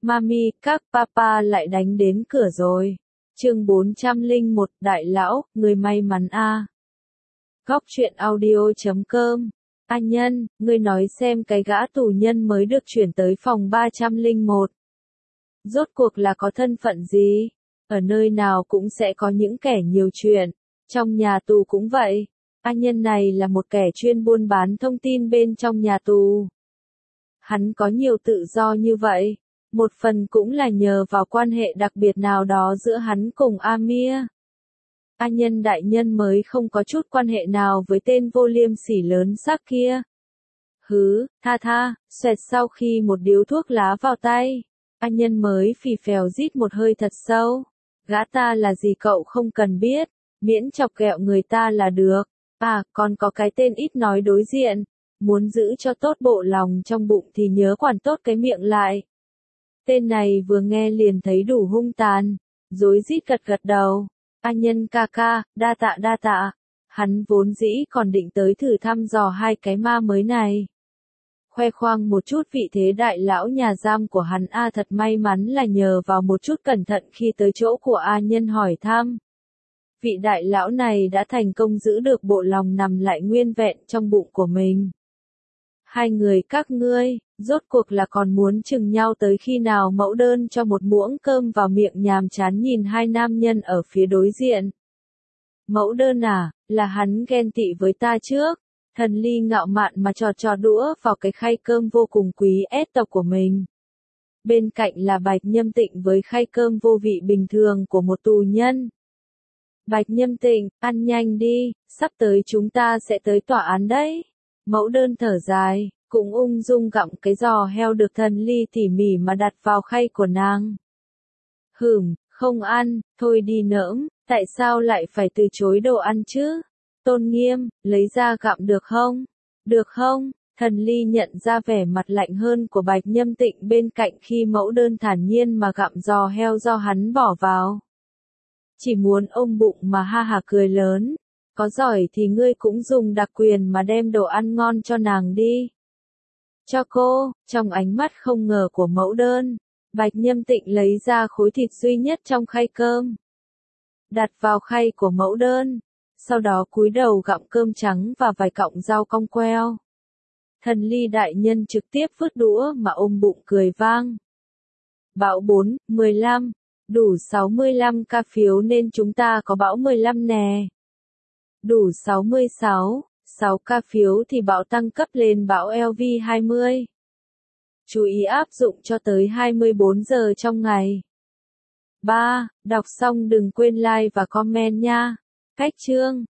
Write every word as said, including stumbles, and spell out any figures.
Mami, các papa lại đánh đến cửa rồi. Chương bốn trăm lẻ một, Đại Lão, người may mắn a. Góc truyện audio chấm com. A Nhân, ngươi nói xem cái gã tù nhân mới được chuyển tới phòng ba trăm lẻ một. Rốt cuộc là có thân phận gì? Ở nơi nào cũng sẽ có những kẻ nhiều chuyện. Trong nhà tù cũng vậy. A Nhân này là một kẻ chuyên buôn bán thông tin bên trong nhà tù. Hắn có nhiều tự do như vậy. Một phần cũng là nhờ vào quan hệ đặc biệt nào đó giữa hắn cùng Amir. A Nhân đại nhân mới không có chút quan hệ nào với tên vô liêm sỉ lớn xác kia. Hứ, tha tha, xoẹt sau khi một điếu thuốc lá vào tay. A Nhân mới phì phèo rít một hơi thật sâu. Gã ta là gì cậu không cần biết, miễn chọc ghẹo người ta là được. À, còn có cái tên ít nói đối diện. Muốn giữ cho tốt bộ lòng trong bụng thì nhớ quản tốt cái miệng lại. Tên này vừa nghe liền thấy đủ hung tàn, rối rít gật gật đầu. A Nhân ca ca, đa tạ đa tạ. Hắn vốn dĩ còn định tới thử thăm dò hai cái ma mới này. Khoe khoang một chút vị thế đại lão nhà giam của hắn. A thật may mắn là nhờ vào một chút cẩn thận khi tới chỗ của A Nhân hỏi thăm. Vị đại lão này đã thành công giữ được bộ lòng nằm lại nguyên vẹn trong bụng của mình. Hai người các ngươi, rốt cuộc là còn muốn chừng nhau tới khi nào? Mẫu đơn cho một muỗng cơm vào miệng nhàm chán nhìn hai nam nhân ở phía đối diện. Mẫu đơn à, là hắn ghen tị với ta trước. Thần Ly ngạo mạn mà trò trò đũa vào cái khay cơm vô cùng quý ép tộc của mình. Bên cạnh là Bạch Nhâm Tịnh với khay cơm vô vị bình thường của một tù nhân. Bạch Nhâm Tịnh, ăn nhanh đi, sắp tới chúng ta sẽ tới tòa án đấy. Mẫu đơn thở dài, cũng ung dung gặm cái giò heo được Thần Ly tỉ mỉ mà đặt vào khay của nàng. Hửm, không ăn, thôi đi nỡm, tại sao lại phải từ chối đồ ăn chứ? Tôn Nghiêm, lấy ra gặm được không? Được không? Thần Ly nhận ra vẻ mặt lạnh hơn của Bạch Nhâm Tịnh bên cạnh khi mẫu đơn thản nhiên mà gặm giò heo do hắn bỏ vào. Chỉ muốn ôm bụng mà ha hả cười lớn. Có giỏi thì ngươi cũng dùng đặc quyền mà đem đồ ăn ngon cho nàng đi. Cho cô, trong ánh mắt không ngờ của mẫu đơn, Bạch Nhâm Tịnh lấy ra khối thịt duy nhất trong khay cơm. Đặt vào khay của mẫu đơn, sau đó cúi đầu gặm cơm trắng và vài cọng rau cong queo. Thần Ly đại nhân trực tiếp vứt đũa mà ôm bụng cười vang. Bão bốn, mười lăm, đủ sáu mươi lăm ca phiếu nên chúng ta có bão mười lăm nè. Đủ sáu mươi sáu, sáu ca phiếu thì bão tăng cấp lên bão L V hai mươi. Chú ý áp dụng cho tới hai mươi bốn giờ trong ngày. ba. Đọc xong đừng quên like và comment nha. Cách chương